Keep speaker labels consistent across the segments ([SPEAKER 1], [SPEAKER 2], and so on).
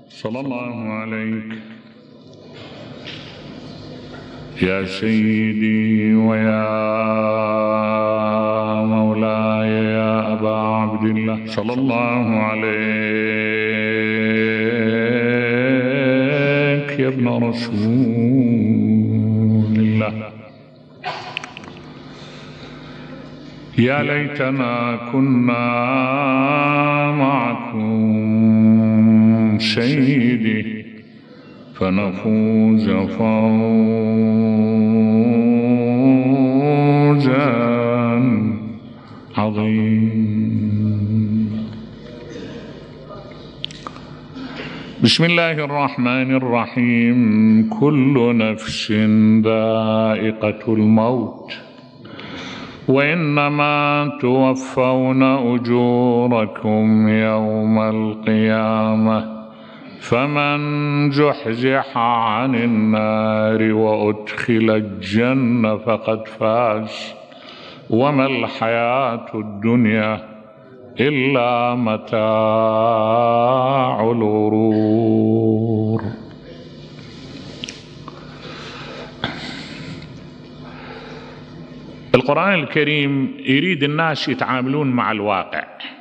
[SPEAKER 1] صلى الله عليك يا سيدي ويا مولاي يا أبا عبد الله، صلى الله عليك يا ابن رسول الله. يا ليتنا كنا معكم سيدي فنفوز فوزا عظيما. بسم الله الرحمن الرحيم. كل نفس ذائقة الموت وإنما توفون أجوركم يوم القيامة فمن زحزح عن النار وأدخل الجنة فقد فاز وما الحياة الدنيا إلا متاع الغرور. القرآن الكريم يريد الناس يتعاملون مع الواقع،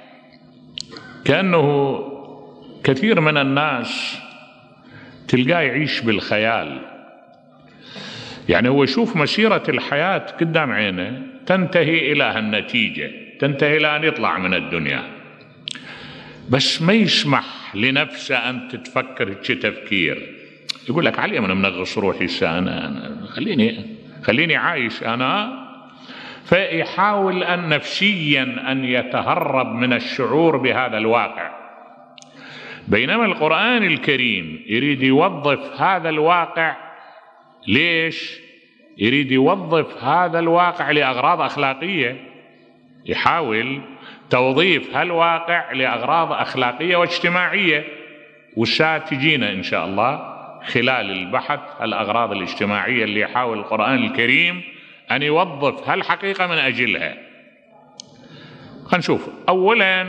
[SPEAKER 1] كأنه كثير من الناس تلقاه يعيش بالخيال. يعني هو يشوف مسيرة الحياة قدام عينه تنتهي إلى هالنتيجة، تنتهي إلى أن يطلع من الدنيا، بس ما يسمح لنفسه أن تتفكر تفكير. يقول لك علي أنا منغص روحي أنا خليني عايش أنا، فيحاول أن نفسيا أن يتهرب من الشعور بهذا الواقع. بينما القرآن الكريم يريد يوظف هذا الواقع. ليش؟ يريد يوظف هذا الواقع لأغراض أخلاقية، يحاول توظيف هالواقع لأغراض أخلاقية واجتماعية، وستجينا إن شاء الله خلال البحث الأغراض الاجتماعية اللي يحاول القرآن الكريم أن يوظف هالحقيقة من أجلها. خلينا نشوف. أولا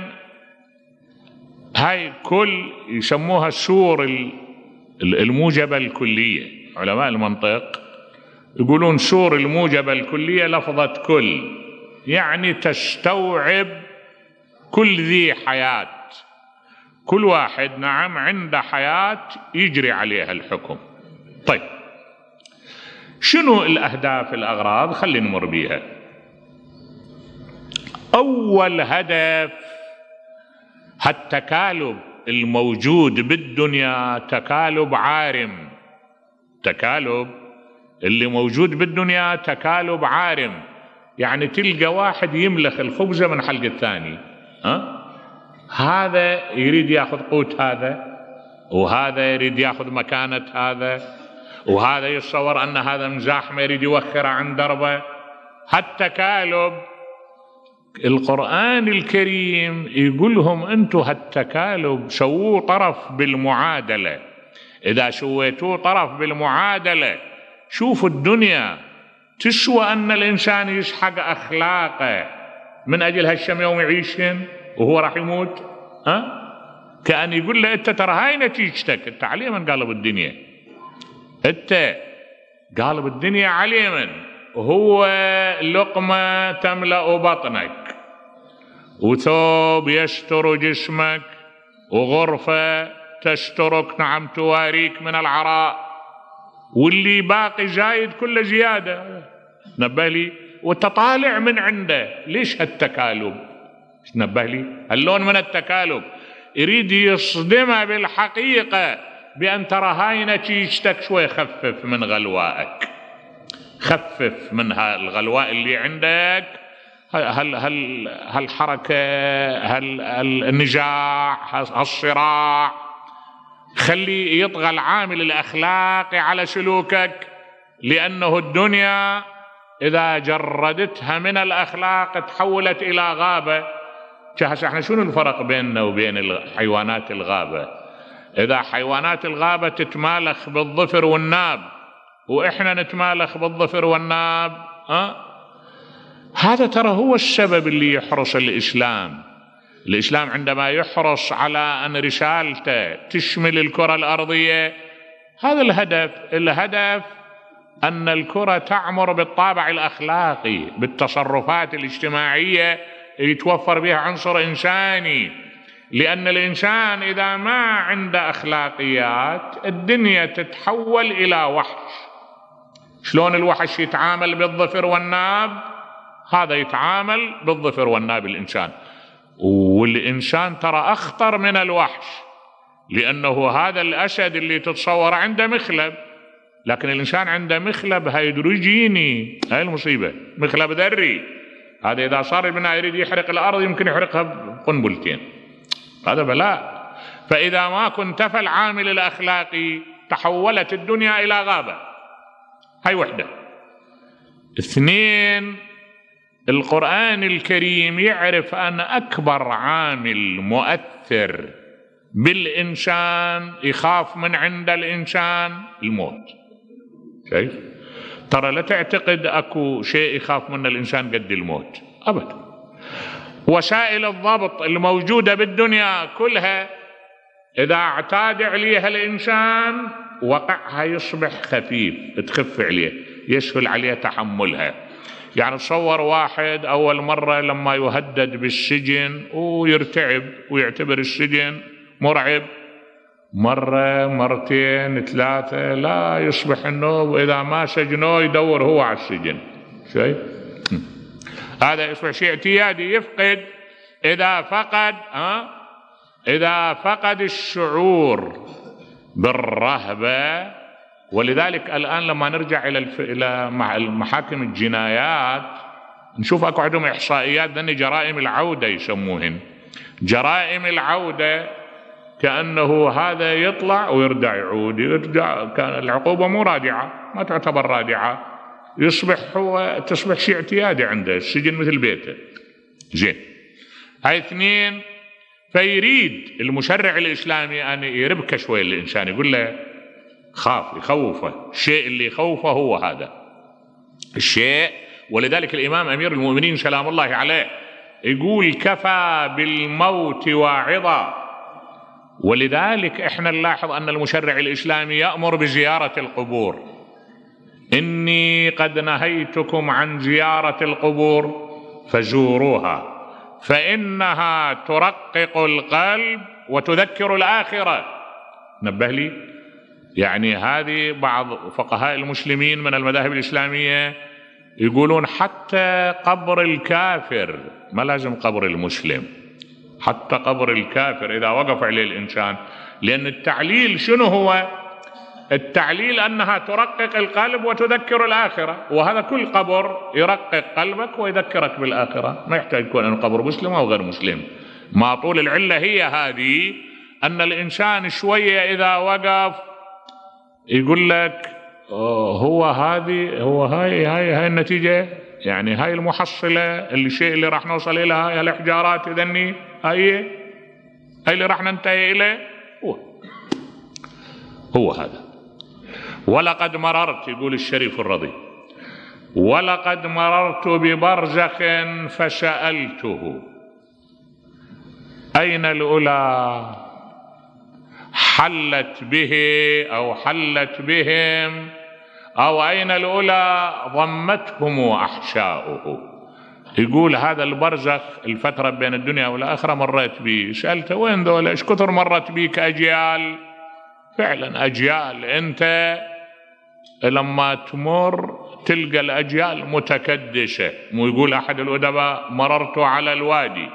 [SPEAKER 1] هاي كل يسموها السور الموجبة الكلية. علماء المنطق يقولون سور الموجبة الكلية لفظة كل، يعني تستوعب كل ذي حياة، كل واحد نعم عنده حياة يجري عليها الحكم. طيب شنو الأهداف الأغراض؟ خلينا نمر بيها. أول هدف هالتكالب الموجود بالدنيا تكالب عارم. تكالب اللي موجود بالدنيا تكالب عارم، يعني تلقى واحد يملخ الخبزة من حلق الثاني، هذا يريد ياخذ قوت هذا، وهذا يريد ياخذ مكانة هذا، وهذا يتصور أن هذا مزاحمة يريد يوخر عن دربه. هالتكالب القرآن الكريم يقولهم أنتم هالتكالب سووا طرف بالمعادلة. إذا سويتوا طرف بالمعادلة شوفوا الدنيا تسوى أن الإنسان يسحق أخلاقه من أجل هالشم يوم يعيشهن وهو راح يموت. كأن يقول له أنت ترى هاي نتيجتك، أنت عليه من قالب الدنيا، أنت قالب الدنيا عليه من، وهو لقمة تملأ بطنك، وثوب يستر جسمك، وغرفة تسترك نعم تواريك من العراء، واللي باقي زايد كله زيادة. نبه لي وتطالع من عنده. ليش هالتكالب؟ نبه لي اللون من التكالب يريد يصدمه بالحقيقة بأن ترى هاي نتيجتك، شوي خفف من غلوائك، خفف من الغلواء اللي عندك، هالحركة، هالنزاع، هالصراع، خلي يطغى العامل الأخلاقي على سلوكك، لأنه الدنيا إذا جردتها من الأخلاق تحولت إلى غابة. احنا شنو الفرق بيننا وبين الحيوانات الغابة؟ إذا حيوانات الغابة تتمالخ بالظفر والناب وإحنا نتمالخ بالظفر والناب، هذا ترى هو السبب اللي يحرس الإسلام. الإسلام عندما يحرص على أن رسالته تشمل الكرة الأرضية، هذا الهدف أن الكرة تعمر بالطابع الأخلاقي، بالتصرفات الاجتماعية يتوفر بها عنصر إنساني. لأن الإنسان إذا ما عنده أخلاقيات الدنيا تتحول إلى وحش. شلون الوحش يتعامل بالظفر والناب، هذا يتعامل بالظفر والناب الإنسان. والإنسان ترى أخطر من الوحش، لأنه هذا الأسد اللي تتصور عنده مخلب، لكن الإنسان عنده مخلب هيدروجيني، هاي المصيبة، مخلب ذري. هذا إذا صار البناء يريد يحرق الأرض يمكن يحرقها بقنبلتين، هذا بلاء. فإذا ما كنت تفعل عامل الأخلاقي تحولت الدنيا إلى غابة. هاي وحدة. 2، القرآن الكريم يعرف أن أكبر عامل مؤثر بالإنسان يخاف من عند الإنسان الموت. شايف؟ ترى لا تعتقد أكو شيء يخاف منه الإنسان قد الموت أبدا. وسائل الضبط الموجودة بالدنيا كلها إذا اعتاد عليها الإنسان وقعها يصبح خفيف، تخف عليه، يسهل عليه تحملها. يعني تصور واحد أول مرة لما يهدد بالسجن ويرتعب ويعتبر السجن مرعب، مرة مرتين ثلاثة لا يصبح النوم، وإذا ما سجنوه يدور هو على السجن. شايف؟ هذا يصبح شيء اعتيادي، يفقد إذا فقد الشعور بالرهبة. ولذلك الآن لما نرجع إلى محاكم الجنايات نشوف أكو عندهم إحصائيات ذني جرائم العودة يسموهن. جرائم العودة كأنه هذا يطلع ويرجع يعود، يرجع، كان العقوبة مو رادعة، ما تعتبر رادعة، تصبح شيء اعتيادي عنده، السجن مثل بيته. زين. هاي 2. فيريد المشرع الإسلامي أن يربك شوي الإنسان، يقول له خاف، يخوفه. الشيء اللي يخوفه هو هذا الشيء. ولذلك الإمام أمير المؤمنين سلام الله عليه يقول كفى بالموت واعظا. ولذلك احنا نلاحظ أن المشرع الإسلامي يأمر بزيارة القبور. إني قد نهيتكم عن زيارة القبور فزوروها فإنها ترقق القلب وتذكر الآخرة. نبه لي، يعني هذه بعض فقهاء المسلمين من المذاهب الإسلامية يقولون حتى قبر الكافر، ما لازم قبر المسلم، حتى قبر الكافر إذا وقف عليه الإنسان. لأن التعليل شنو هو؟ التعليل أنها ترقق القلب وتذكر الآخرة، وهذا كل قبر يرقق قلبك ويذكرك بالآخرة، ما يحتاج يكون أنه قبر مسلم أو غير مسلم. ما طول العلة هي هذه، أن الإنسان شوية إذا وقف يقول لك هاي النتيجة، يعني هاي المحصلة، الشيء اللي راح نوصل إلى هاي الإحجارات إذني هاي اللي راح ننتهي إليه هو هذا. ولقد مررت، يقول الشريف الرضي، ولقد مررت ببرزخ فسألته أين الأولى حلت به أو حلت بهم، أو أين الأولى ضمتهم أحشاؤه. يقول هذا البرزخ الفترة بين الدنيا والآخرة مريت به. سألته وين ذولا، إيش كثر مرت بيك أجيال؟ فعلا أجيال، أنت لما تمر تلقى الأجيال متكدسة. ويقول أحد الأدباء مررت على الوادي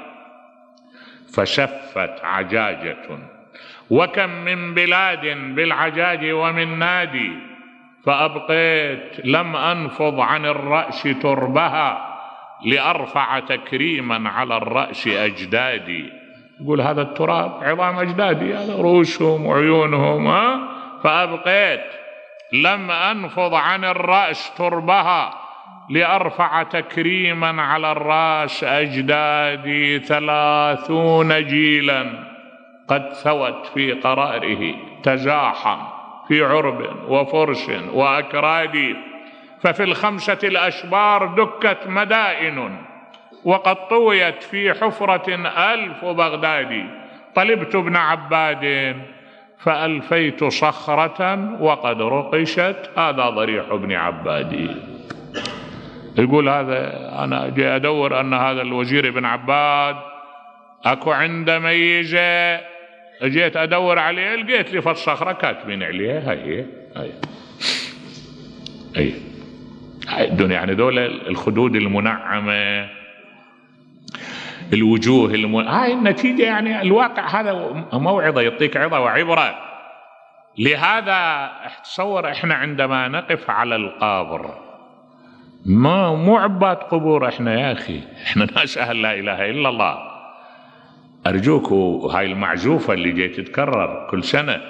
[SPEAKER 1] فشفت عجاجة وكم من بلاد بالعجاج ومن نادي فأبقيت لم أنفض عن الرأس تربها لأرفع تكريما على الرأس أجدادي. يقول هذا التراب عظام أجدادي، هذا رؤوسهم وعيونهم، فأبقيت لم أنفض عن الرأس تربها لأرفع تكريما على الرأس أجدادي. 30 جيلا قد ثوت في قراره تزاحم في عرب وفرس وأكراد، ففي ال5 الأشبار دكت مدائن وقد طويت في حفرة 1000 بغدادي، طلبت ابن عباد فألفيت صخرة وقد رقشت، هذا ضريح ابن عبادي. يقول هذا أنا جاي أدور أن هذا الوزير ابن عباد أكو عنده ميزة، جيت أدور عليه لقيت لي فالصخرة كاتبين عليها هاي الدنيا. يعني دول الخدود المنعمة، الوجوه هاي النتيجة. يعني الواقع هذا موعظة، يعطيك عظة وعبرة. لهذا تصور احنا عندما نقف على القبر، مو عباد قبور احنا يا اخي، احنا ناس اهل لا اله الا الله. ارجوك، هاي المعزوفة اللي جاي تتكرر كل سنة،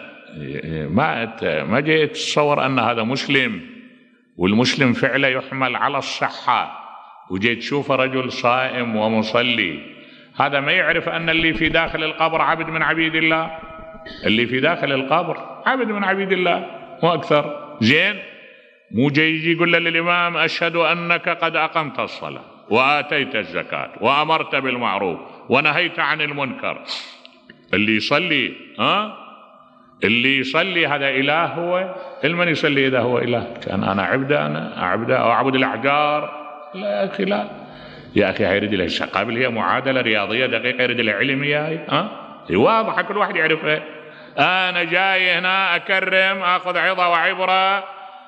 [SPEAKER 1] ما جاي تتصور ان هذا مسلم، والمسلم فعلا يحمل على الصحة، وجاي تشوف رجل صائم ومصلي، هذا ما يعرف أن اللي في داخل القبر عبد من عبيد الله. اللي في داخل القبر عبد من عبيد الله مو أكثر. زين، مو جاي يجي يقول للإمام أشهد أنك قد أقمت الصلاة وآتيت الزكاة وأمرت بالمعروف ونهيت عن المنكر. اللي يصلي اللي يصلي هذا إله هو؟ من يصلي إذا هو إله؟ كان أنا عبده، أنا أعبده أو أعبد الأحجار؟ لا يا أخي، لا يا أخي، هاي يريد لها قابل، هي معادلة رياضية دقيقة، يريد لها علم. هي واضحة كل واحد يعرفها. أنا جاي هنا أكرم، أخذ عظة وعبرة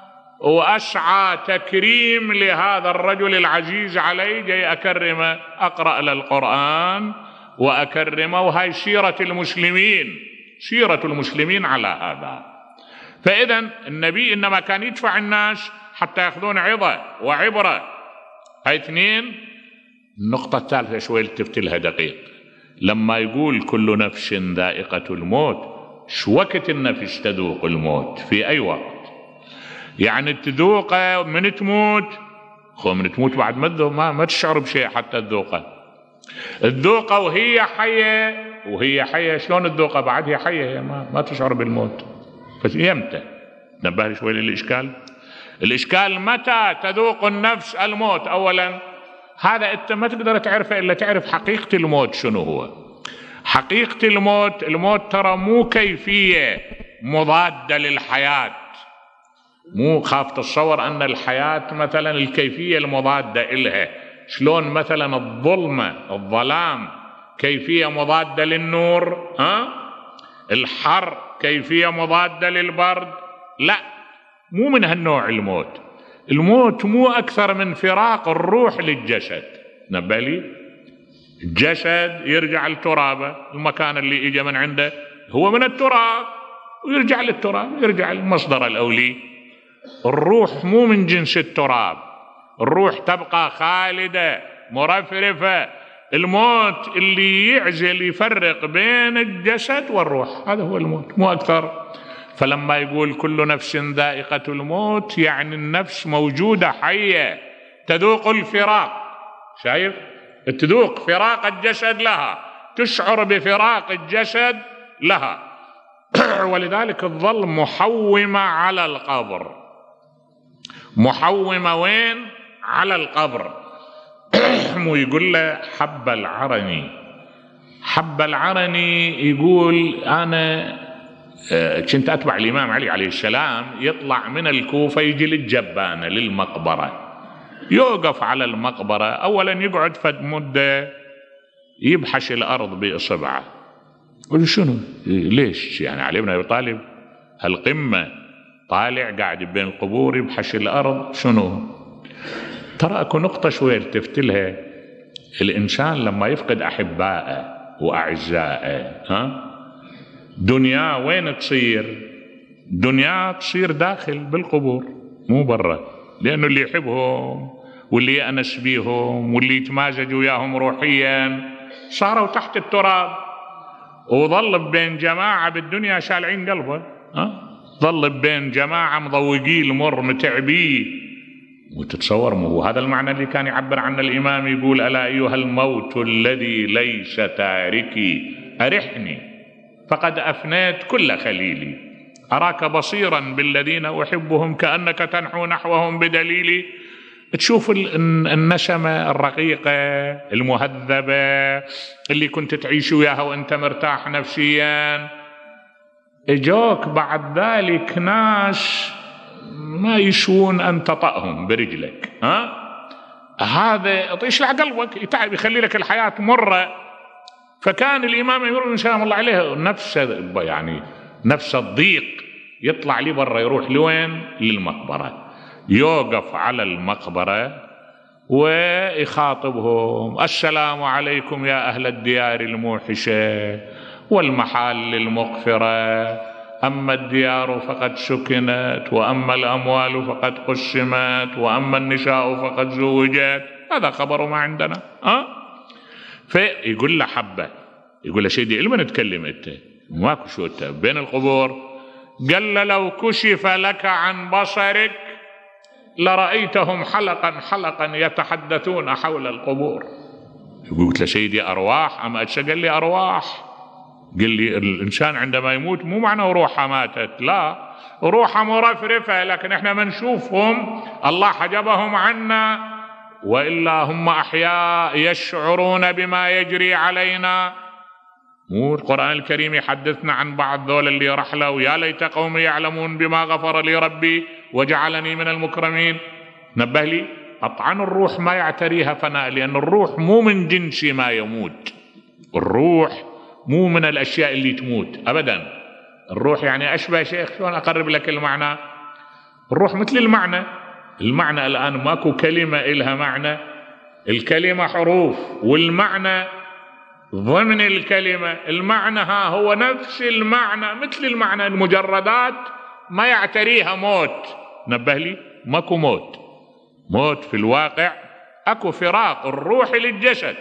[SPEAKER 1] وأسعى تكريم لهذا الرجل العزيز علي، جاي أكرمه، أقرأ للقرآن وأكرمه. وهاي سيرة المسلمين، سيرة المسلمين على هذا. فإذا النبي إنما كان يدفع الناس حتى يأخذون عظة وعبرة. هاي اثنين. النقطة الثالثة شوي التفت لها دقيق، لما يقول كل نفس ذائقة الموت، شو وقت النفس تذوق الموت؟ في أي وقت؟ يعني تذوقه من تموت؟ من تموت بعد ما تذوق ما تشعر بشيء حتى تذوقه. الذوقه وهي حية، وهي حية شلون تذوقه بعد هي حية؟ ما تشعر بالموت. بس يمتى؟ نبه شوي للإشكال. الإشكال متى تذوق النفس الموت؟ أولا هذا أنت ما تقدر تعرفه إلا تعرف حقيقة الموت شنو هو. حقيقة الموت ترى مو كيفية مضادة للحياة. مو خاف تتصور أن الحياة مثلا الكيفية المضادة إلها، شلون مثلا الظلام كيفية مضادة للنور، الحر كيفية مضادة للبرد. لا، مو من هالنوع الموت. الموت مو أكثر من فراق الروح للجسد. نبالي الجسد يرجع لترابه، المكان اللي إجا من عنده هو من التراب، ويرجع للتراب، يرجع المصدر الأولي. الروح مو من جنس التراب، الروح تبقى خالدة مرفرفة. الموت اللي يعزل يفرق بين الجسد والروح، هذا هو الموت، مو أكثر. فلما يقول كل نفس ذائقة الموت، يعني النفس موجودة حية تذوق الفراق. شايف؟ تذوق فراق الجسد لها، تشعر بفراق الجسد لها. ولذلك تظل محومة على القبر. محومة وين؟ على القبر. مو يقول له حب العرني. حب العرني يقول أنا كنت أتبع الإمام علي عليه السلام، يطلع من الكوفة يجي للجبانة للمقبرة، يوقف على المقبرة. أولا يقعد فد مدة يبحش الأرض بإصبعه. يقول شنو؟ ليش؟ يعني علي بن أبي طالب هالقمة طالع قاعد بين القبور يبحش الأرض، شنو؟ ترى أكو نقطة شوية التفت لها. الإنسان لما يفقد أحبائه وأعزائه، دنيا وين تصير؟ دنيا تصير داخل بالقبور مو برا، لأنه اللي يحبهم واللي يأنس بيهم واللي يتمازج وياهم روحيا صاروا تحت التراب. وظل بين جماعة بالدنيا شالعين قلبه، ظل بين جماعة مضوقيه المر متعبيه. وتتصور مو هذا المعنى اللي كان يعبر عنه الإمام، يقول ألا أيها الموت الذي ليس تاركي أرحني فقد أفنيت كل خليلي، أراك بصيرا بالذين أحبهم كأنك تنحو نحوهم بدليلي. تشوف النسمة الرقيقة المهذبة اللي كنت تعيش وياها وانت مرتاح نفسيا. اجوك بعد ذلك ناس ما يشون ان تطأهم برجلك، هذا يشلع قلبك، يتعب، يخلي لك الحياة مرة. فكان الإمام أمير المؤمنين سلام الله عليه نفس الضيق يطلع لي برا، يروح لوين؟ للمقبرة، يوقف على المقبرة ويخاطبهم: السلام عليكم يا أهل الديار الموحشة والمحال المغفرة، أما الديار فقد سكنت، وأما الأموال فقد قسمت، وأما النساء فقد زوجت. هذا خبر ما عندنا. فيقول له حبة، يقول له سيدي علما نتكلم انت ماكو شو انت بين القبور. قال له: لو كشف لك عن بصرك لرأيتهم حلقا حلقا يتحدثون حول القبور. قلت له: سيدي أرواح أم أجساد؟ قال لي: أرواح. قال لي: الإنسان عندما يموت مو معنى روحه ماتت، لا، روحه مرفرفة، لكن احنا ما نشوفهم، الله حجبهم عنا، وإلا هم أحياء يشعرون بما يجري علينا. مو القرآن الكريم يحدثنا عن بعض ذول اللي رحلوا: يا ليت قومي يعلمون بما غفر لي ربي وجعلني من المكرمين. نبه لي قطعا الروح ما يعتريها فناء، لأن الروح مو من جنس ما يموت، الروح مو من الأشياء اللي تموت أبدا. الروح يعني أشبه شيخ، شلون أقرب لك المعنى؟ الروح مثل المعنى الآن ماكو كلمة إلها معنى، الكلمة حروف، والمعنى ضمن الكلمة. المعنى هو نفس المعنى، مثل المعنى، المجردات ما يعتريها موت. نبه لي ماكو موت في الواقع، اكو فراق الروح للجسد.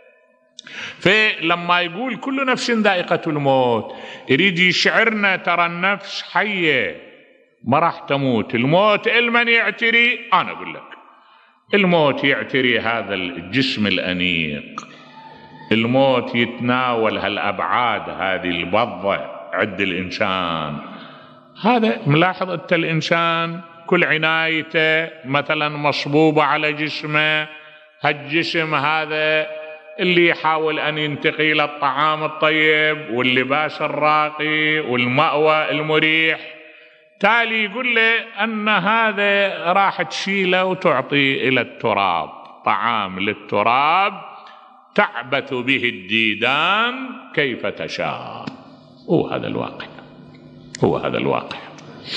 [SPEAKER 1] فلما يقول كل نفس ذائقة الموت يريد يشعرنا ترى النفس حية ما راح تموت. الموت المن يعتري؟ أنا أقول لك الموت يعتري هذا الجسم الأنيق، الموت يتناول هالأبعاد هذه البضة عند الإنسان. هذا ملاحظ أنت الإنسان كل عنايته مثلا مصبوبة على جسمه، هالجسم هذا اللي يحاول أن ينتقي له الطعام الطيب واللباس الراقي والمأوى المريح، تالي يقول له أن هذا راح تشيله وتعطي إلى التراب، طعام للتراب تعبث به الديدان كيف تشاء. هو هذا الواقع.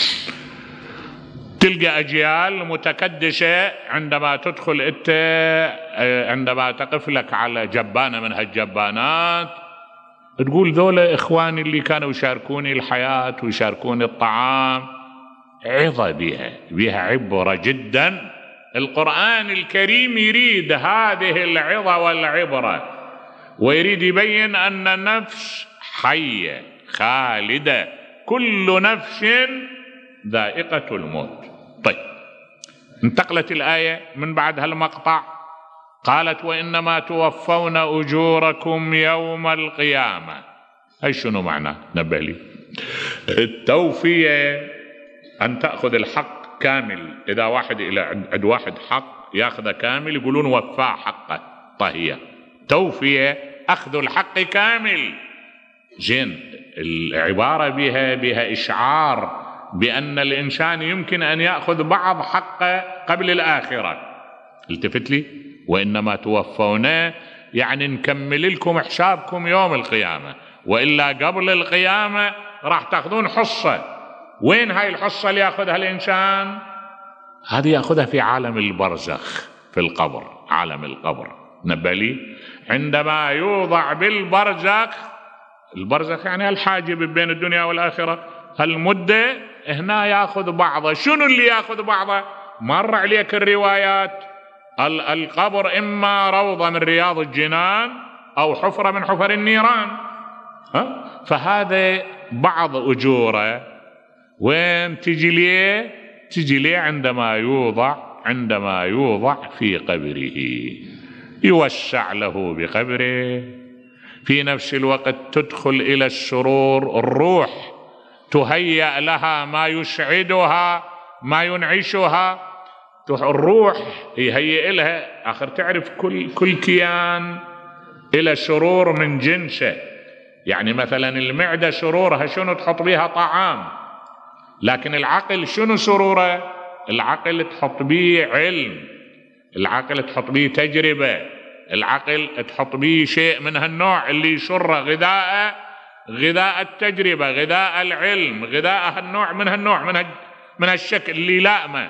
[SPEAKER 1] تلقى أجيال متكدسة عندما تدخل أنت، عندما تقف لك على جبانة من هالجبانات تقول ذولا إخواني اللي كانوا يشاركوني الحياة ويشاركوني الطعام، عظة بها عبرة جدا. القرآن الكريم يريد هذه العظة والعبرة، ويريد يبين أن النفس حية خالدة، كل نفس ذائقة الموت. طيب، انتقلت الآية من بعد هالمقطع قالت: وإنما توفون أجوركم يوم القيامة. هاي شنو معنى؟ نبه لي. التوفية أن تأخذ الحق كامل. إذا واحد عند واحد حق يأخذ كامل يقولون وفاه حقه، طهية. توفية أخذ الحق كامل. زين، العبارة بها إشعار بأن الإنسان يمكن أن يأخذ بعض حقه قبل الآخرة. التفت لي، وإنما توفون يعني نكمل لكم حسابكم يوم القيامة، وإلا قبل القيامة راح تأخذون حصة. وين هاي الحصة اللي يأخذها الإنسان؟ هذه يأخذها في عالم البرزخ، في القبر، عالم القبر. نبه لي، عندما يوضع بالبرزخ، البرزخ يعني الحاجب بين الدنيا والآخرة، هالمدة هنا يأخذ بعضه. شنو اللي يأخذ بعضه؟ مر عليك الروايات، القبر إما روضة من رياض الجنان أو حفرة من حفر النيران. فهذا بعض أجوره. وين تجي ليه؟ عندما يوضع في قبره، يوسع له بقبره، في نفس الوقت تدخل إلى السرور، الروح تهيأ لها ما يسعدها ما ينعشها. الروح يهيئ لها. آخر تعرف كل كيان إلى سرور من جنسه. يعني مثلا المعدة سرورها شنو؟ تحط بيها طعام. لكن العقل شنو سروره؟ العقل تحط بيه علم، العقل تحط بيه تجربة، العقل تحط بيه شيء من هالنوع اللي يشره غذاء التجربة، غذاء العلم، غذاء هالنوع من هالنوع من هالشكل اللي لائمه.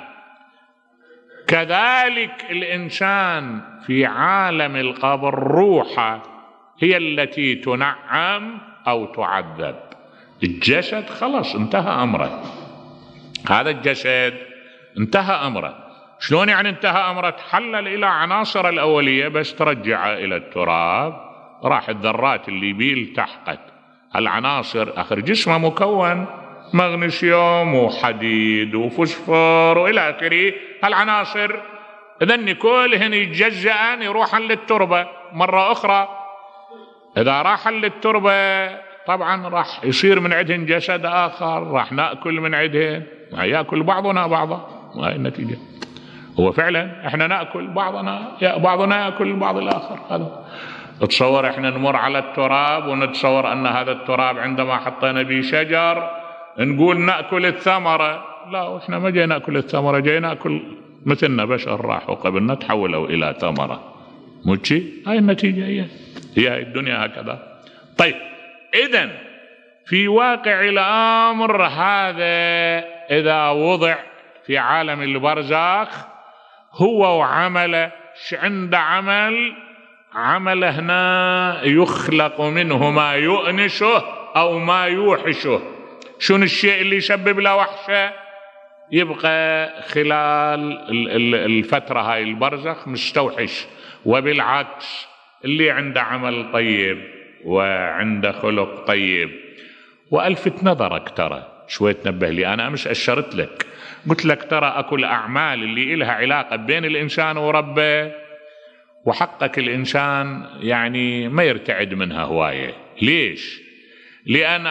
[SPEAKER 1] كذلك الإنسان في عالم القبر روحه هي التي تنعم أو تعذب. الجسد خلص انتهى أمره، هذا الجسد انتهى أمره. شلون يعني انتهى أمره؟ تحلل إلى عناصر الأولية بس ترجع إلى التراب، راح الذرات اللي بيه التحقت. العناصر آخر جسمه مكون مغنيسيوم وحديد وفوسفور وإلى آخره. هالعناصر إذن كلهن يتجزأن يروحن للتربة مرة أخرى. إذا راح للتربة طبعا راح يصير من عندهن جسد آخر، راح نأكل من عندهن، يأكل بعضنا بعضا. هاي النتيجة. هو فعلا احنا نأكل بعضنا يأكل البعض الآخر. هذا تصور احنا نمر على التراب ونتصور أن هذا التراب عندما حطينا به شجر نقول نأكل الثمرة. لا، احنا ما جاي نأكل الثمرة، جاي نأكل مثلنا بشر راحوا قبلنا تحولوا إلى ثمرة. مجي هاي النتيجة. هي الدنيا هكذا. طيب إذن في واقع الأمر هذا إذا وضع في عالم البرزخ هو وعمله عند عمل هنا يخلق منه ما يؤنسه أو ما يوحشه. شنو الشيء اللي يسبب له وحشة؟ يبقى خلال الفترة هاي البرزخ مستوحش. وبالعكس اللي عنده عمل طيب وعنده خلق طيب. وألفت نظرك ترى شوي تنبه لي. أنا أمس أشرت لك قلت لك ترى أكو الأعمال اللي إلها علاقة بين الإنسان وربه وحقك الإنسان يعني ما يرتعد منها هواية. ليش؟ لأن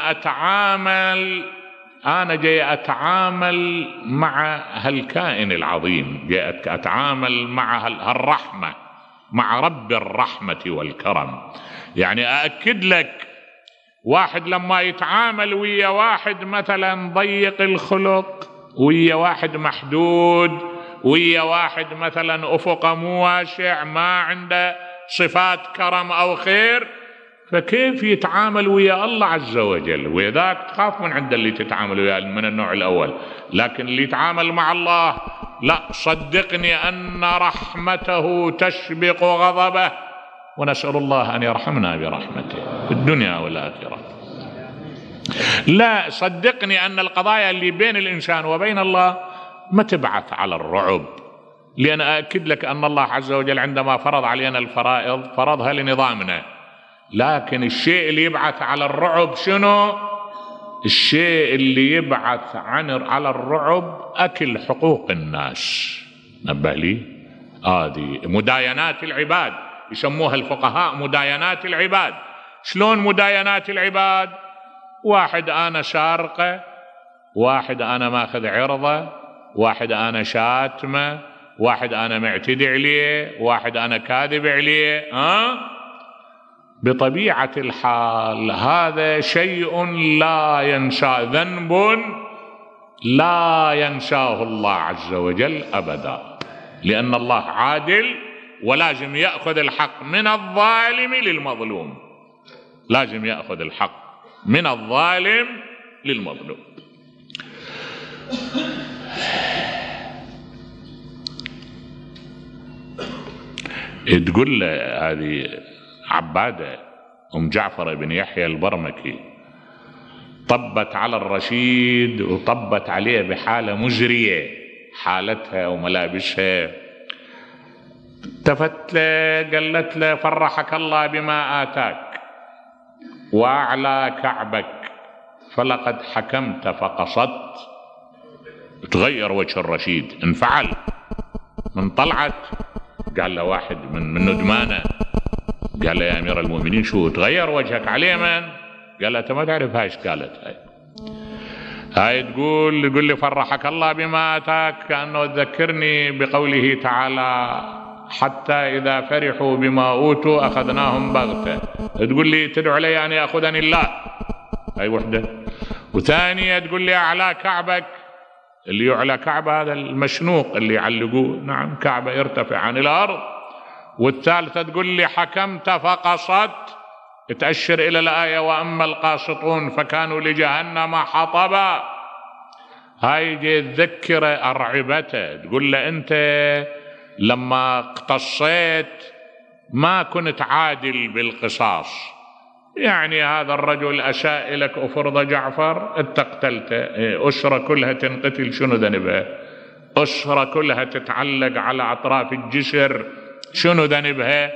[SPEAKER 1] أنا جاي أتعامل مع هالكائن العظيم، جاي أتعامل مع هالرحمة، مع رب الرحمة والكرم. يعني أأكد لك واحد لما يتعامل ويا واحد مثلا ضيق الخلق، ويا واحد محدود، ويا واحد مثلا أفقه مو واسع، ما عنده صفات كرم أو خير، فكيف يتعامل ويا الله عز وجل؟ وذاك تخاف من عند اللي تتعامل وياه من النوع الأول. لكن اللي يتعامل مع الله لا، صدقني أن رحمته تسبق غضبه، ونسأل الله أن يرحمنا برحمته في الدنيا والآخرة. لا، صدقني أن القضايا اللي بين الإنسان وبين الله ما تبعث على الرعب. لأن أأكد لك أن الله عز وجل عندما فرض علينا الفرائض فرضها لنظامنا. لكن الشيء اللي يبعث على الرعب شنو؟ الشيء اللي يبعث على الرعب أكل حقوق الناس. نبه لي، هذه مداينات العباد، يسموها الفقهاء مداينات العباد. شلون مداينات العباد؟ واحد أنا سارقه، واحد أنا ماخذ عرضه، واحد أنا شاتمه، واحد أنا معتدي عليه، واحد أنا كاذب عليه. بطبيعة الحال هذا شيء لا ينسى، ذنب لا ينساه الله عز وجل أبدا. لأن الله عادل ولازم يأخذ الحق من الظالم للمظلوم. لازم يأخذ الحق من الظالم للمظلوم. تقول هذه عبادة أم جعفر بن يحيى البرمكي طبت على الرشيد وطبت عليه بحالة مزرية، حالتها وملابسها. التفت له قالت له فرحك الله بما آتاك وأعلى كعبك فلقد حكمت فقصدت. تغير وجه الرشيد، انفعل من طلعت. قال له واحد من ندمانه، قال له يا أمير المؤمنين شو تغير وجهك عليه من؟ قال له أنت ما تعرف هايش قالت. هاي يقول لي فرحك الله بما آتاك، كأنه تذكرني بقوله تعالى حتى إذا فرحوا بما أوتوا أخذناهم بغتة. تقول لي تدعو علي أن يأخذني الله، هاي وحدة. وثانية تقول لي أعلى كعبك، اللي يعلى كعبة هذا المشنوق اللي يعلقوه، نعم كعبة يرتفع عن الأرض. والثالثة تقول لي حكمت فقصت، تأشر إلى الآية وأما القاسطون فكانوا لجهنم حطبا. هاي تذكر أرعبته، تقول له أنت لما اقتصيت ما كنت عادل بالقصاص، يعني هذا الرجل أساء لك أفرض جعفر أنت قتلته، أسرة كلها تنقتل، شنو ذنبها؟ أسرة كلها تتعلق على أطراف الجسر، شنو ذنبها؟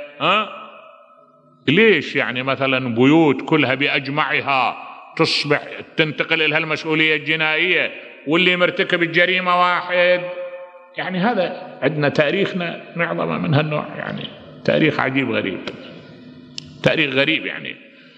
[SPEAKER 1] ليش يعني مثلا بيوت كلها بأجمعها تصبح تنتقل لها المسؤولية الجنائية واللي مرتكب الجريمة واحد؟ يعني هذا عندنا تاريخنا معظمه من هالنوع، يعني تاريخ عجيب غريب، تاريخ غريب. يعني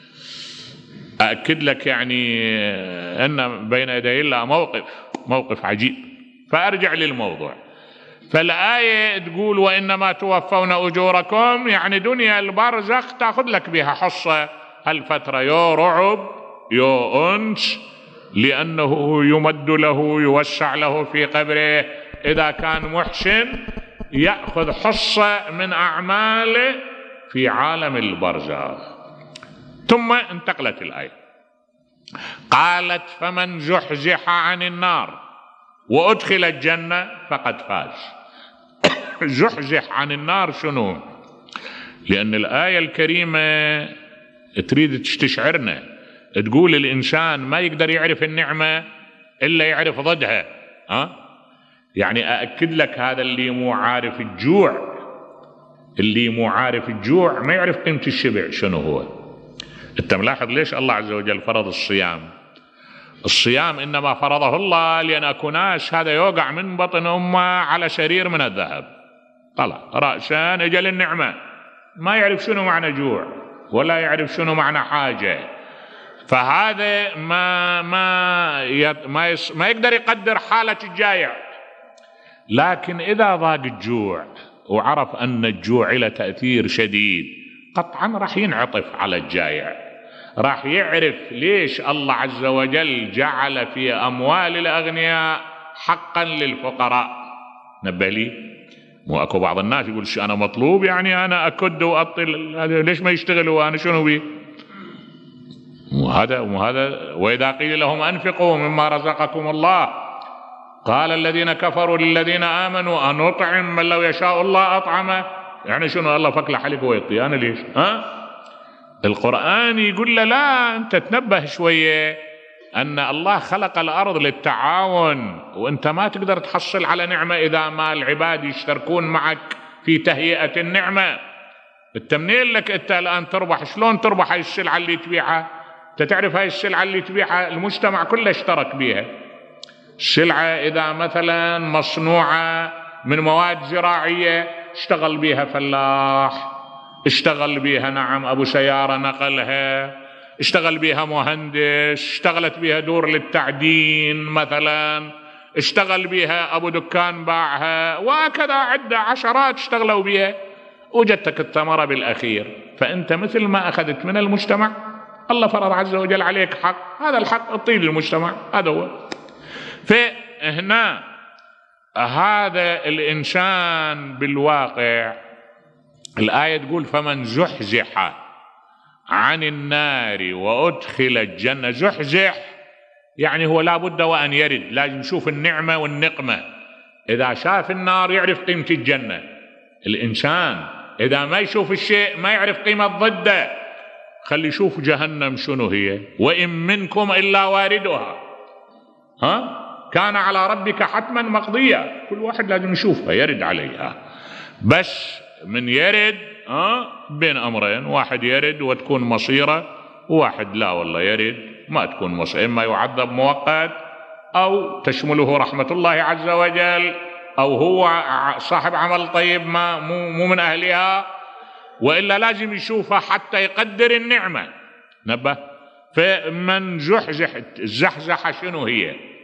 [SPEAKER 1] أأكد لك يعني أن بين يدي الله موقف عجيب. فأرجع للموضوع. فالآية تقول وإنما توفون أجوركم، يعني دنيا البرزخ تأخذ لك بها حصة هالفترة، يو رعب يو أنس، لأنه يمد له يوسع له في قبره، إذا كان محسن يأخذ حصة من أعماله في عالم البرزخ. ثم انتقلت الآية قالت فمن زحزح عن النار وأدخل الجنة فقد فاز. زحزح عن النار شنو؟ لأن الآية الكريمة تريد تستشعرنا، تقول الإنسان ما يقدر يعرف النعمة إلا يعرف ضدها. يعني أأكد لك هذا اللي مو عارف الجوع، اللي مو عارف الجوع ما يعرف قيمة الشبع شنو هو. انت ملاحظ ليش الله عز وجل فرض الصيام؟ الصيام إنما فرضه الله لأن أكو ناس هذا يوقع من بطن أمه على سرير من الذهب، طلع رأسا أجل النعمة، ما يعرف شنو معنى جوع ولا يعرف شنو معنى حاجة، فهذا ما يقدر يقدر حالة الجائع. لكن إذا ضاق الجوع وعرف أن الجوع له تأثير شديد، قطعا راح ينعطف على الجائع، راح يعرف ليش الله عز وجل جعل في أموال الأغنياء حقا للفقراء. نبه لي، مو أكو بعض الناس يقول أنا مطلوب يعني أنا أكد وأطل، ليش ما يشتغلوا أنا شنو بي؟ وهذا وإذا قيل لهم أنفقوا مما رزقكم الله قال الذين كفروا للذين آمنوا أنطعم من لو يشاء الله أطعمه. يعني شنو الله فكلح عليك ويطي أنا ليش؟ القرآن يقول له لا، أنت تنبه شوية أن الله خلق الأرض للتعاون، وأنت ما تقدر تحصل على نعمة إذا ما العباد يشتركون معك في تهيئة النعمة. أنت منين لك أنت الآن تربح؟ شلون تربح هاي السلعة اللي تبيعها؟ أنت تعرف هاي السلعة اللي تبيعها المجتمع كله اشترك بيها. السلعة إذا مثلا مصنوعة من مواد زراعية اشتغل بيها فلاح، اشتغل بيها نعم أبو سيارة نقلها، اشتغل بيها مهندس، اشتغلت بيها دور للتعدين مثلا، اشتغل بيها أبو دكان باعها، وهكذا عدة عشرات اشتغلوا بيها، وجدتك الثمرة بالأخير. فأنت مثل ما أخذت من المجتمع، الله فرض عز وجل عليك حق، هذا الحق اعطيه للمجتمع، هذا هو. فهنا هذا الإنسان بالواقع الآية تقول فمن زحزح عن النار وأدخل الجنة. زحزح يعني هو لابد وأن يرد، لازم يشوف النعمة والنقمة. إذا شاف النار يعرف قيمة الجنة. الإنسان إذا ما يشوف الشيء ما يعرف قيمة ضده. خلي يشوف جهنم شنو هي، وإن منكم إلا واردها كان على ربك حتما مقضيا. كل واحد لازم يشوفها يرد عليها، بس من يرد بين أمرين، واحد يرد وتكون مصيره، وواحد لا والله يرد ما تكون مصيره، إما يعذب مؤقت أو تشمله رحمة الله عز وجل، أو هو صاحب عمل طيب مو من أهلها، وإلا لازم يشوفها حتى يقدر النعمة. نبه. فمن زحزح، الزحزحة شنو هي؟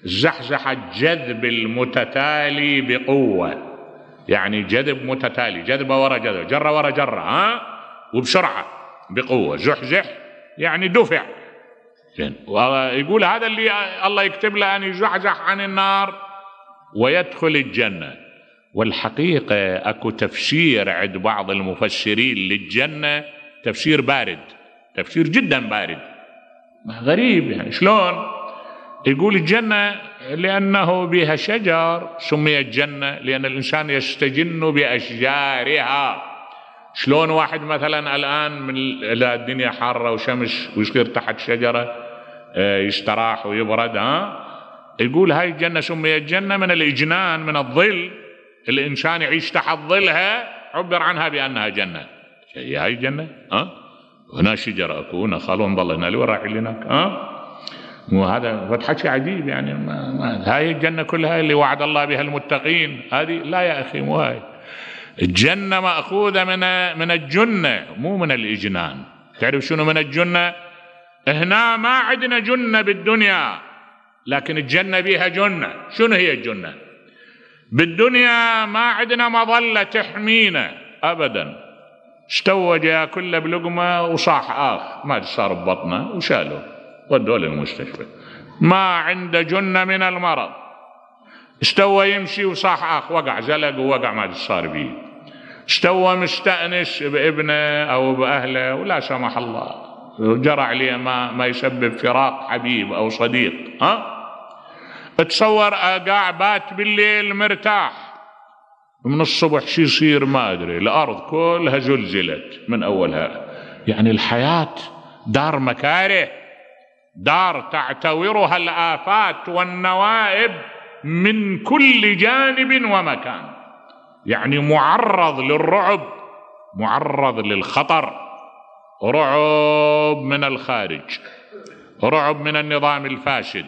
[SPEAKER 1] زحزحة الجذب المتتالي بقوة، يعني جذب متتالي، جذبة ورا جذبة، جرة ورا جرة، وبسرعة بقوة. زحزح يعني دفع. ويقول هذا اللي الله يكتب له أن يزحزح عن النار ويدخل الجنة. والحقيقة أكو تفسير عند بعض المفسرين للجنة، تفسير بارد، تفسير جدا بارد غريب. يعني شلون؟ يقول الجنة لأنه بها شجر سميت جنة لأن الإنسان يستجن بأشجارها. شلون واحد مثلا الآن من الدنيا حارة وشمس ويصير تحت شجرة يستراح ويبرد، يقول هاي الجنة سميت جنة من الإجنان، من الظل، الإنسان يعيش تحت ظلها عبر عنها بأنها جنة. هاي جنة، هنا شجرة أكو، هنا خالون ضل هنا، لو راح هناك، وهذا فتحكي عجيب. يعني هاي الجنة كلها اللي وعد الله بها المتقين، هذه لا يا أخي، مو هاي الجنة، مأخوذة من الجنة مو من الإجنان. تعرف شنو من الجنة؟ هنا ما عندنا جنة بالدنيا، لكن الجنة بها جنة. شنو هي الجنة؟ بالدنيا ما عندنا مظلة تحمينا أبدا، استوى ياكل بلقمة وصاح ما صار ببطنه وشالوه ودوه للمستشفى. ما عنده جنة من المرض، استوى يمشي وصاح وقع زلق ووقع ما صار به. استوى مستأنس بابنه أو بأهله ولا سمح الله جرى عليه ما يسبب فراق حبيب أو صديق، تصور قاع بات بالليل مرتاح، من الصبح شي يصير ما أدري، الأرض كلها زلزلت من أولها. يعني الحياة دار مكاره، دار تعتورها الآفات والنوائب من كل جانب ومكان. يعني معرض للرعب، معرض للخطر، رعب من الخارج، رعب من النظام الفاسد،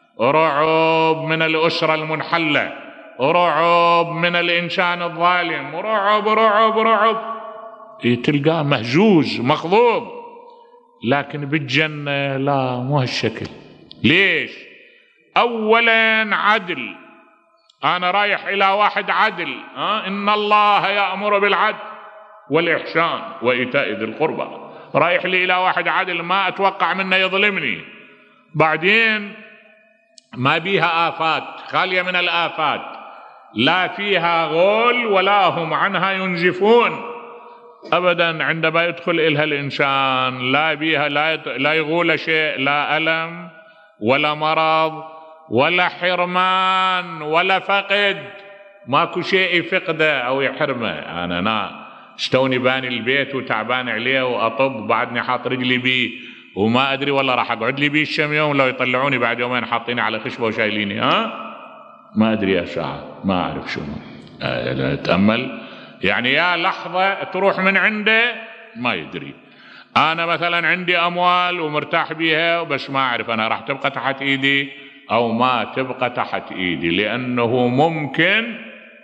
[SPEAKER 1] رعب من الأسرة المنحلة، رعب من الإنسان الظالم، رعب رعب رعب، تلقاه مهزوز مخضوض. لكن بالجنة لا، مو هالشكل. ليش؟ أولا عدل، أنا رايح إلى واحد عدل، إن الله يأمر بالعدل والإحسان وإيتاء ذي القربى، رايح لي إلى واحد عدل ما أتوقع منه يظلمني. بعدين ما بيها آفات، خالية من الآفات، لا فيها غول ولا هم عنها ينزفون أبدا. عندما يدخل إلها الإنسان لا بيها لا يغول شيء، لا ألم ولا مرض ولا حرمان ولا فقد، ماكو شيء يفقده أو يحرمه. أنا استوني باني البيت وتعبان عليه وأطب، بعدني حاط رجلي بيه وما أدري والله راح أقعد لي بيه الشم يوم، لو يطلعوني بعد يومين حاطيني على خشبة وشايليني، ما أدري يا ساعة، ما أعرف شنو. تأمل، يعني يا لحظة تروح من عنده ما يدري. أنا مثلا عندي أموال ومرتاح بيها بس ما أعرف أنا راح تبقى تحت إيدي أو ما تبقى تحت إيدي، لأنه ممكن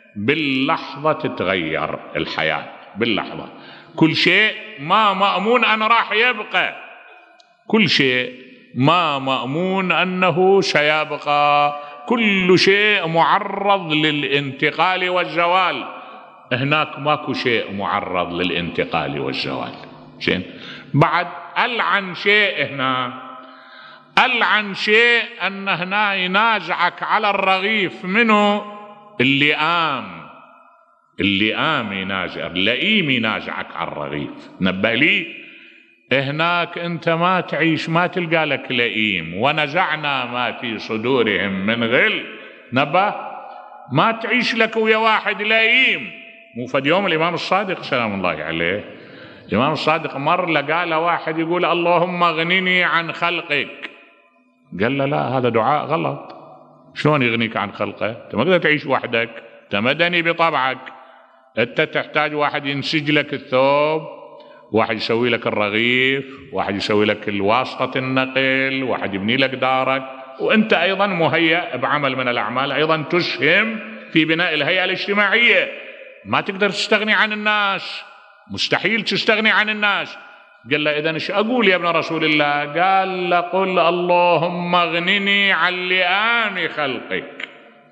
[SPEAKER 1] باللحظة تتغير الحياة، باللحظة. كل شيء ما مأمون أن راح يبقى، كل شيء ما مأمون أنه سيبقى، كل شيء معرض للانتقال والزوال. هناك ماكو شيء معرض للانتقال والزوال. زين، بعد ألعن شيء هنا، ألعن شيء أن هنا ينازعك على الرغيف منه اللئام، اللئام ينازع، اللئيم ينازعك على الرغيف. نبه لي هناك أنت ما تعيش، ما تلقى لك لئيم. ونزعنا ما في صدورهم من غل، نبه ما تعيش لك ويا واحد لئيم. مو فد يوم الإمام الصادق سلام الله عليه، الإمام الصادق مر لقى له واحد يقول اللهم اغنني عن خلقك، قال له لا هذا دعاء غلط، شلون يغنيك عن خلقه؟ انت ما تقدر تعيش وحدك، انت مدني بطبعك، انت تحتاج واحد ينسج لك الثوب، واحد يسوي لك الرغيف، واحد يسوي لك الواسطة النقل، واحد يبني لك دارك، وانت ايضا مهيأ بعمل من الاعمال ايضا تسهم في بناء الهيئة الاجتماعية. ما تقدر تستغني عن الناس، مستحيل تستغني عن الناس، قال له إذن إيش أقول يا ابن رسول الله؟ قال له قل اللهم اغنني عن لئام خلقك،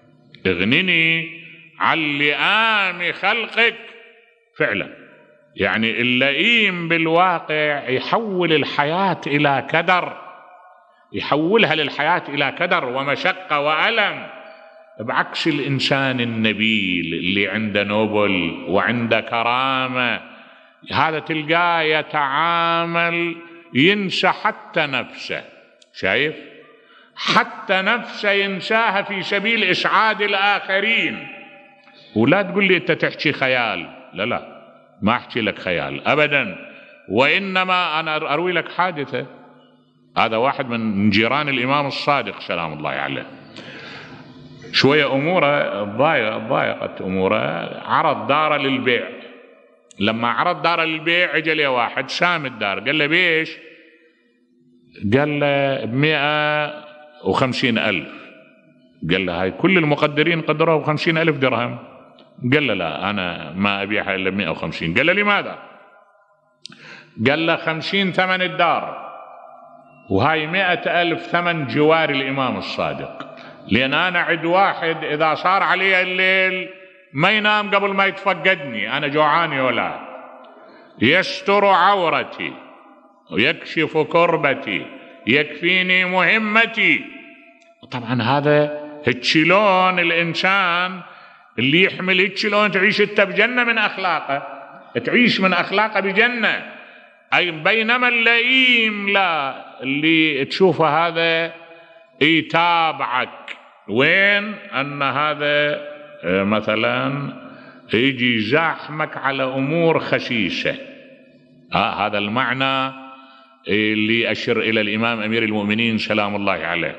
[SPEAKER 1] اغنني عن لئام خلقك. فعلا يعني اللئيم بالواقع يحول الحياة إلى كدر، يحولها للحياة إلى كدر ومشقة وألم، بعكس الإنسان النبيل اللي عنده نبل وعنده كرامة، هذا تلقاه يتعامل ينسى حتى نفسه. شايف؟ حتى نفسه ينساها في سبيل إسعاد الآخرين. ولا تقول لي أنت تحكي خيال، لا لا، ما أحكي لك خيال أبدا، وإنما أنا أروي لك حادثة. هذا واحد من جيران الإمام الصادق سلام الله عليه، شوية أموره ضايقت أموره، عرض داره للبيع. لما عرض داره للبيع اجى لي واحد سام الدار، قال له بيش؟ قال له ب150,000. قال له هاي كل المقدرين قدروها ب50,000 درهم. قال له لا أنا ما أبيعها إلا ب150. قال له لماذا؟ قال له 50 ثمن الدار، وهاي 100,000 ثمن جوار الإمام الصادق، لأن أنا عد واحد إذا صار علي الليل ما ينام قبل ما يتفقدني، أنا جوعان يولا، يستر عورتي ويكشف كربتي يكفيني مهمتي. طبعا هذا هتشلون الإنسان اللي يحمل هتشلون تعيش انت بجنة من أخلاقه، تعيش من أخلاقه بجنة. أي بينما اللئيم لا، اللي تشوفه هذا يتابعك وين أن هذا مثلا يجي يزاحمك على أمور خسيسة. هذا المعنى اللي أشر إلى الإمام أمير المؤمنين سلام الله عليه.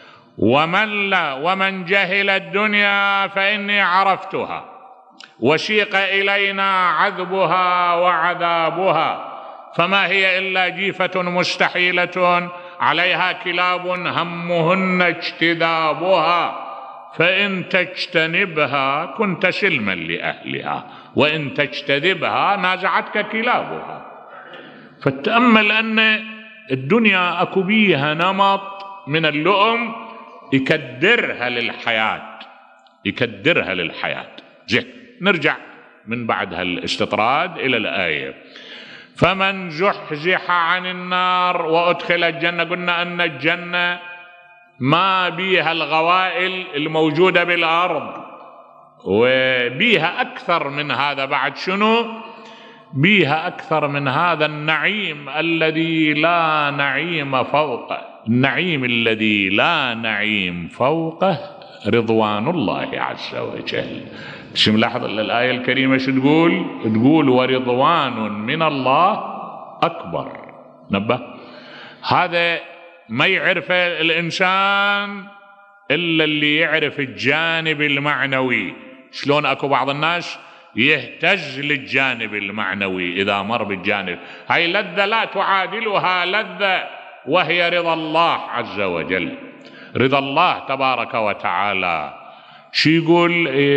[SPEAKER 1] ومن جهل الدنيا فإني عرفتها، وسيق إلينا عذبها وعذابها، فما هي إلا جيفة مستحيلة عليها كلاب همهن اجتذابها، فإن تجتنبها كنت سلما لأهلها، وإن تجتذبها نازعتك كلابها. فتأمل أن الدنيا أكو بيها نمط من اللؤم يكدرها للحياة، يكدرها للحياة. زين، نرجع من بعد هالاستطراد إلى الآية. فمن زحزح عن النار وأدخل الجنة، قلنا أن الجنة ما بيها الغوائل الموجودة بالأرض، وبيها أكثر من هذا. بعد شنو بيها أكثر من هذا؟ النعيم الذي لا نعيم فوقه، النعيم الذي لا نعيم فوقه رضوان الله عز وجل. شو ملاحظ الآية الكريمة شو تقول؟ تقول ورضوان من الله أكبر. نبه، هذا ما يعرفه الإنسان إلا اللي يعرف الجانب المعنوي. شلون أكو بعض الناس يهتز للجانب المعنوي إذا مر بالجانب، هاي لذة لا تعادلها لذة، وهي رضا الله عز وجل، رضا الله تبارك وتعالى. شو يقول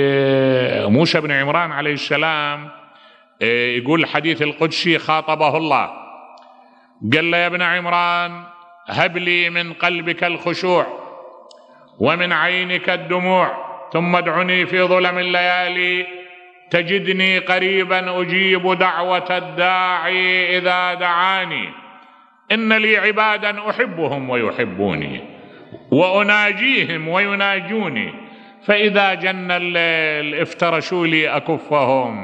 [SPEAKER 1] موسى بن عمران عليه السلام؟ يقول الحديث القدسي خاطبه الله، قال له يا ابن عمران هب لي من قلبك الخشوع ومن عينك الدموع، ثم ادعني في ظلم الليالي تجدني قريبا أجيب دعوة الداعي إذا دعاني، إن لي عبادا أحبهم ويحبوني وأناجيهم ويناجوني، فإذا جن الليل افترشوا لي أكفهم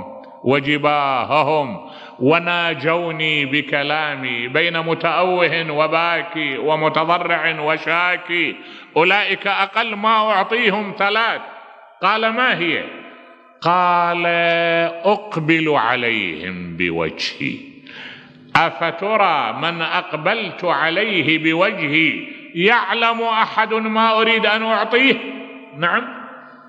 [SPEAKER 1] وجباههم وناجوني بكلامي بين متأوه وباكي ومتضرع وشاكي، أولئك أقل ما أعطيهم 3. قال ما هي؟ قال أقبل عليهم بوجهي، أفترى من أقبلت عليه بوجهي يعلم أحد ما أريد أن أعطيه؟ نعم،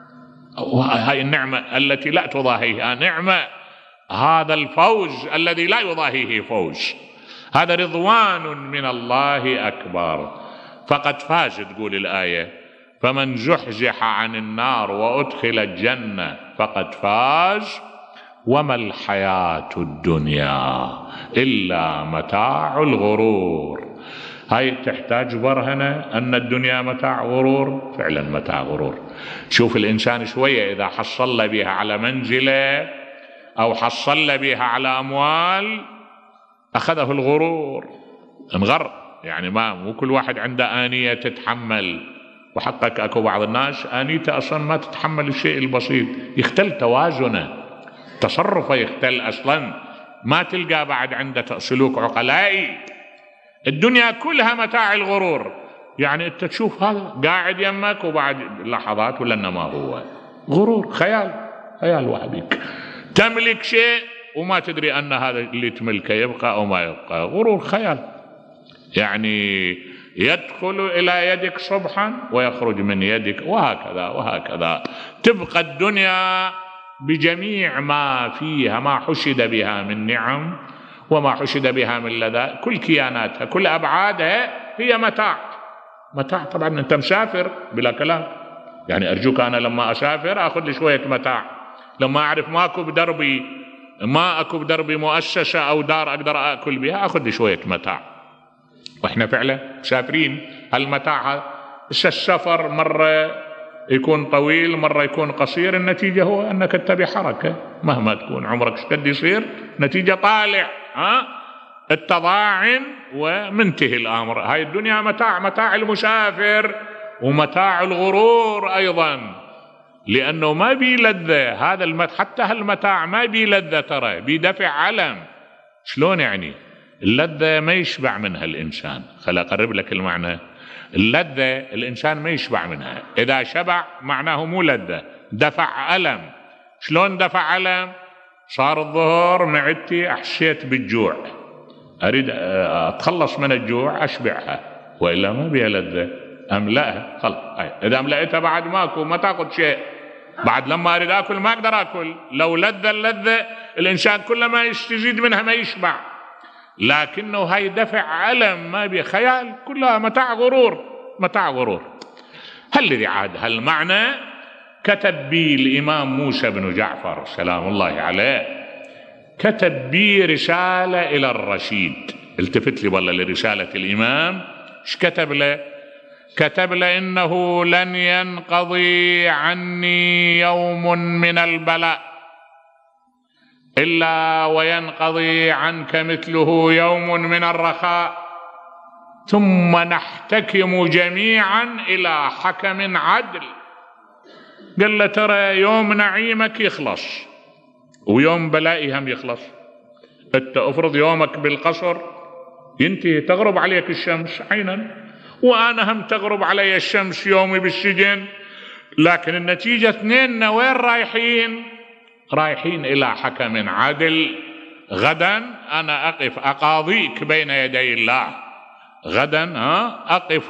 [SPEAKER 1] هاي النعمة التي لا تضاهيها نعمة، هذا الفوز الذي لا يضاهيه فوز، هذا رضوان من الله أكبر. فقد فاز، تقول الآية فمن زحزح عن النار وأدخل الجنة فقد فاز، وما الحياة الدنيا إلا متاع الغرور. هاي تحتاج برهنة أن الدنيا متاع غرور، فعلا متاع غرور. شوف الإنسان شوية إذا حصل بها على منزلة أو حصل بها على أموال أخذه الغرور، انغر. يعني ما مو كل واحد عنده آنية تتحمل، وحقك أكو بعض الناس آنيته أصلا ما تتحمل الشيء البسيط، يختل توازنه، تصرفه يختل أصلا، ما تلقى بعد عنده سلوك عقلائي. الدنيا كلها متاع الغرور. يعني أنت تشوف هذا قاعد يمك وبعد لحظات ولا إنما هو غرور، خيال وحدك، تملك شيء وما تدري أن هذا اللي تملكه يبقى أو ما يبقى، غرور خيال. يعني يدخل إلى يدك صبحا ويخرج من يدك، وهكذا تبقى الدنيا بجميع ما فيها، ما حشد بها من نعم وما حشد بها من لذات، كل كياناتها كل أبعادها هي متاع. طبعا أنت مسافر بلا كلام، يعني أرجوك أنا لما أسافر أخذ لي شوية متاع، لما أعرف ما أكو بدربي مؤسسة أو دار أقدر أكل بها أخذ لي شوية متاع. وإحنا فعلا مسافرين، المتاع السفر مرة يكون طويل مرة يكون قصير، النتيجة هو أنك تتبع حركة مهما تكون عمرك قد يصير، نتيجة طالع التضاعن ومنتهي الأمر. هاي الدنيا متاع المسافر ومتاع الغرور أيضا، لأنه ما بي لذة هذا حتى هالمتاع ما بي لذة، ترى بيدفع علم. شلون يعني؟ اللذة ما يشبع منها الإنسان. خل أقرب لك المعنى. اللذة الإنسان ما يشبع منها، إذا شبع معناه مو لذة، دفع ألم. شلون دفع ألم؟ صار الظهر معدتي أحسيت بالجوع، أريد أتخلص من الجوع أشبعها، وإلا ما بيها لذة، أملأها خلاص. إذا أملأتها بعد ماكو ما تأخذ شيء، بعد لما أريد أكل ما أقدر أكل. لو اللذة الإنسان كلما يستزيد منها ما يشبع، لكنه هاي دفع ألم ما بي خيال، كلها متاع غرور. الذي عاد هالمعنى كتب به الإمام موسى بن جعفر سلام الله عليه، كتب به رسالة إلى الرشيد. التفت لي والله لرسالة الإمام، ايش كتب له؟ كتب له إنه لن ينقضي عني يوم من البلاء إلا وينقضي عنك مثله يوم من الرخاء، ثم نحتكم جميعا إلى حكم عدل. قال له ترى يوم نعيمك يخلص ويوم بلائي هم يخلص. انت افرض يومك بالقصر ينتهي، تغرب عليك الشمس عينا، وأنا هم تغرب علي الشمس يومي بالسجن، لكن النتيجة اثنيننا وين رايحين إلى حكم عادل. غدا أنا أقف أقاضيك بين يدي الله، غدا أقف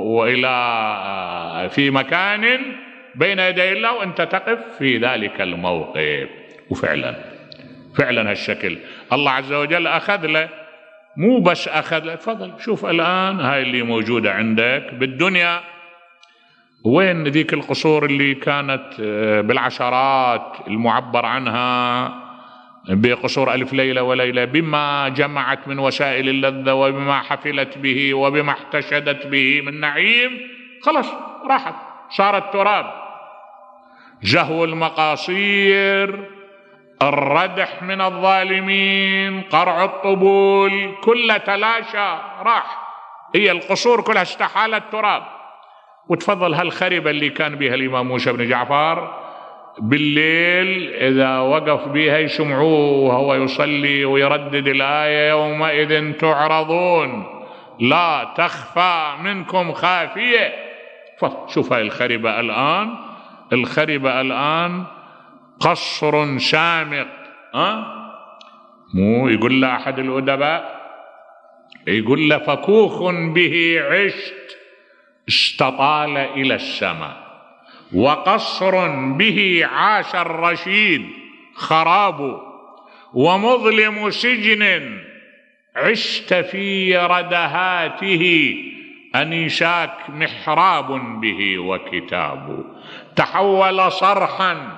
[SPEAKER 1] في مكان بين يدي الله وأنت تقف في ذلك الموقف. وفعلا هالشكل الله عز وجل أخذ له، مو بس أخذ له، تفضل شوف الآن هاي اللي موجودة عندك بالدنيا، وين ذيك القصور اللي كانت بالعشرات المعبر عنها بقصور ألف ليلة وليلة، بما جمعت من وسائل اللذة وبما حفلت به وبما احتشدت به من نعيم، خلاص راحت، صارت تراب. زهو المقاصير، الردح من الظالمين، قرع الطبول، كل تلاشى راح، هي القصور كلها استحالت تراب. وتفضل هالخربة اللي كان بها الإمام موسى بن جعفر بالليل إذا وقف بها يسمعوه وهو يصلي ويردد الآية يومئذ تعرضون لا تخفى منكم خافية. شوف هاي الخربة الآن قصر شامق. مو يقول له أحد الأدباء، يقول له فكوخ به عشت استطال إلى السماء، وقصر به عاش الرشيد خراب، ومظلم سجن عشت في ردهاته أنيشاك محراب به وكتاب. تحول صرحا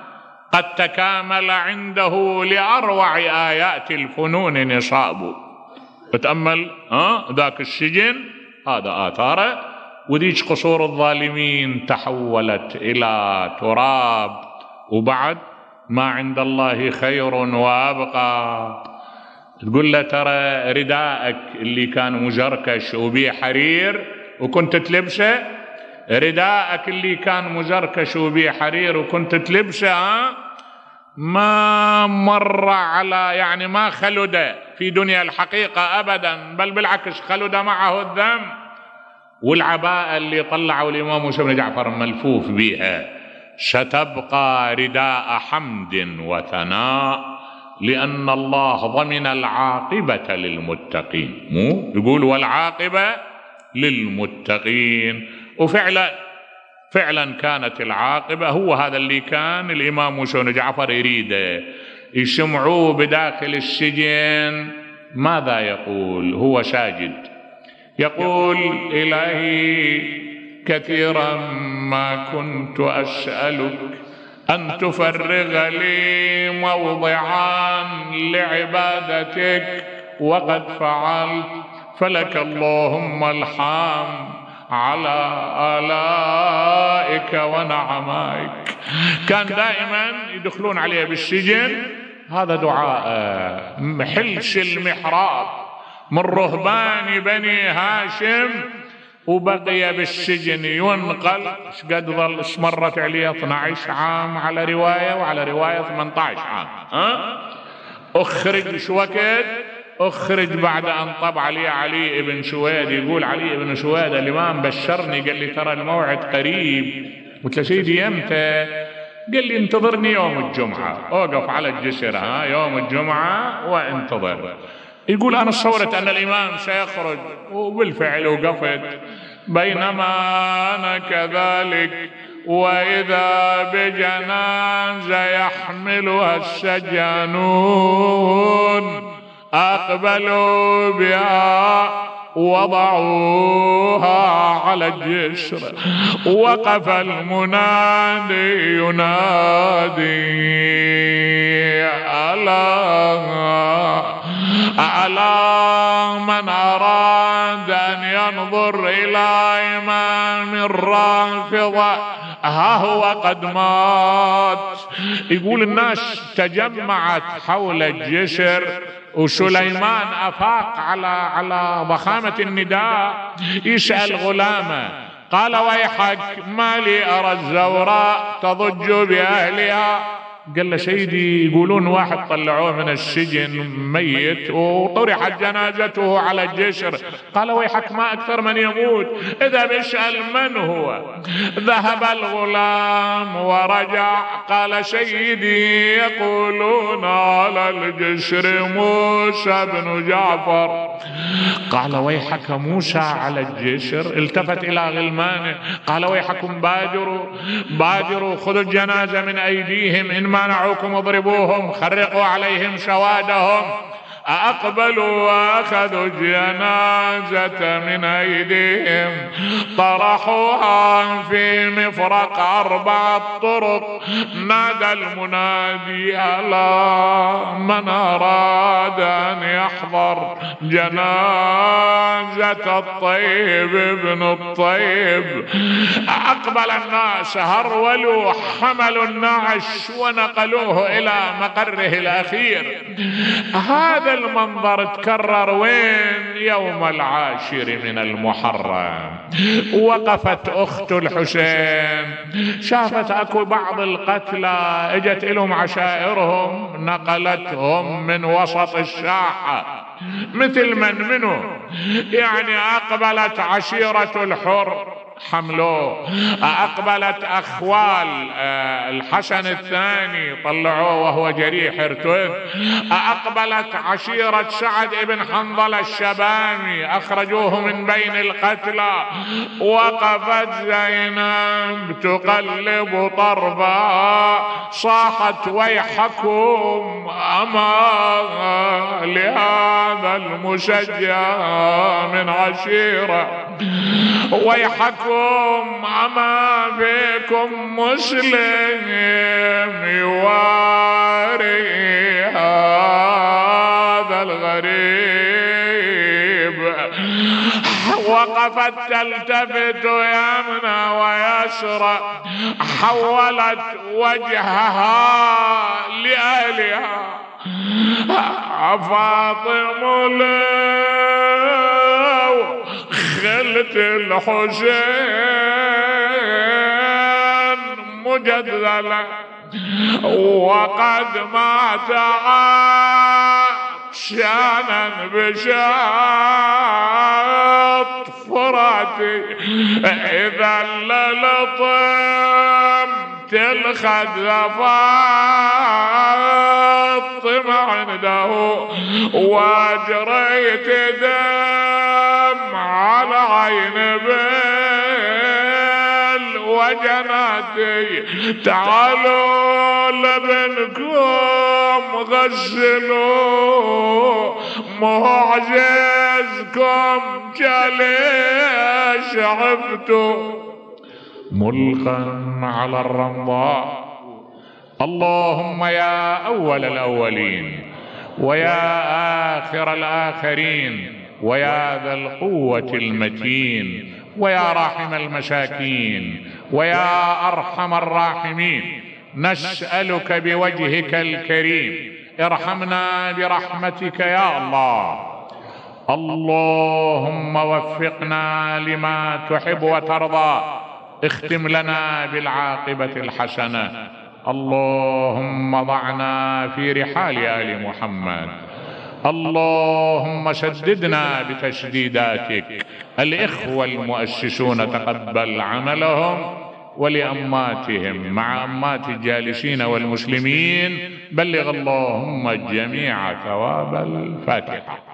[SPEAKER 1] قد تكامل عنده لأروع آيات الفنون نصابه. وتأمل ذاك السجن هذا آثاره، وذيك قصور الظالمين تحولت إلى تراب، وبعد ما عند الله خير وأبقى. تقول له ترى رداءك اللي كان مزركش وبيه حرير وكنت تلبسه، رداءك اللي كان مزركش وبيه حرير وكنت تلبسه ما مر على يعني ما خلد في دنيا الحقيقة أبدا، بل بالعكس خلد معه الذنب. والعباءة اللي طلعوا الإمام موسى بن جعفر ملفوف بها ستبقى رداء حمد وثناء، لأن الله ضمن العاقبة للمتقين. مو يقول والعاقبة للمتقين، وفعلا كانت العاقبة. هو هذا اللي كان الإمام موسى بن جعفر يريده. يسمعوه بداخل السجن ماذا يقول؟ هو ساجد يقول إلهي كثيرا ما كنت أسألك أن تفرغ لي موضعا لعبادتك وقد فعلت، فلك اللهم الحمد على آلائك ونعمائك. كان دائما يدخلون عليه بالسجن هذا دعاء حلش المحراب من رهبان بني هاشم، وبقي بالسجن ينقل. قد ظل استمرت عليه 12 عام على رواية، وعلى رواية 18 عام. أخرج شو وقت؟ أخرج بعد أن طب عليه علي بن سويد. يقول علي بن سويد الإمام بشرني قال لي ترى الموعد قريب. قلت له سيدي يمتى؟ قال لي انتظرني يوم الجمعة، أوقف على الجسر يوم الجمعة وانتظر. يقول أنا صورت أن الإمام سيخرج، وبالفعل وقفت. بينما أنا كذلك وإذا بجنازة يحملها السجانون أقبلوا بها وضعوها على الجسر. وقف المنادي ينادي ألا من أراد أن ينظر إلى إمام الرافضة ها هو قد مات. يقول الناس تجمعت حول الجسر، وسليمان أفاق على ضخامة النداء. يسأل غلامه قال ويحك ما لي أرى الزوراء تضج بأهلها. قال له سيدي يقولون واحد طلعوه من السجن ميت وطرحت جنازته على الجسر. قال ويحك ما أكثر من يموت، إذا بيسأل من هو. ذهب الغلام ورجع قال سيدي يقولون على الجسر موسى بن جعفر. قال ويحك موسى على الجسر؟ التفت إلى غلمانه قال ويحكم بادروا خذوا الجنازة من أيديهم، إن منعوكم اضربوهم خرقوا عليهم سوادهم. أقبلوا وأخذوا الجنازة من أيديهم طرحوها في مفرق 4 طرق. نادى المنادي ألا من أراد أن يحضر جنازة الطيب ابن الطيب. أقبل الناس هرولوا حملوا النعش ونقلوه إلى مقره الأخير. هذا المنظر تكرر وين؟ يوم 10 من المحرم. وقفت أخت الحسين شافت أكو بعض القتلى اجت لهم عشائرهم نقلتهم من وسط الساحة مثل منه يعني. أقبلت عشيرة الحر حملوه، أقبلت أخوال الحسن الثاني طلعوه وهو جريح ارتد، أقبلت عشيرة سعد بن حنظلة الشبامي أخرجوه من بين القتلى. وقفت زينب تقلب طرفا صاحت ويحكم أما لهذا المشجع من عشيرة، ويحكم معكم أما فيكم مسلم يواري هذا الغريب. وقفت تلتفت يمنى ويسرى، حولت وجهها لأهلها. فاطم لو خلت الحسين مجدلا وقد مات عطشانا بشاط فراتي، إذا للطم تلخد فاطمة عنده وجريت دم على عين وجناتي. تعالوا لابنكم غسلوا معجزكم جليش عبتوا ملقا على الرمضاء. اللهم يا أول الأولين ويا آخر الآخرين ويا ذا القوة المتين ويا راحم المساكين ويا أرحم الراحمين، نسألك بوجهك الكريم ارحمنا برحمتك يا الله. اللهم وفقنا لما تحب وترضى، اختم لنا بالعاقبة الحسنة. اللهم ضعنا في رحال آل محمد. اللهم سددنا بتسديداتك. الإخوة المؤسسون تقبل عملهم، ولأماتهم مع أمات الجالسين والمسلمين بلغ اللهم الجميع ثواب الفاتحة.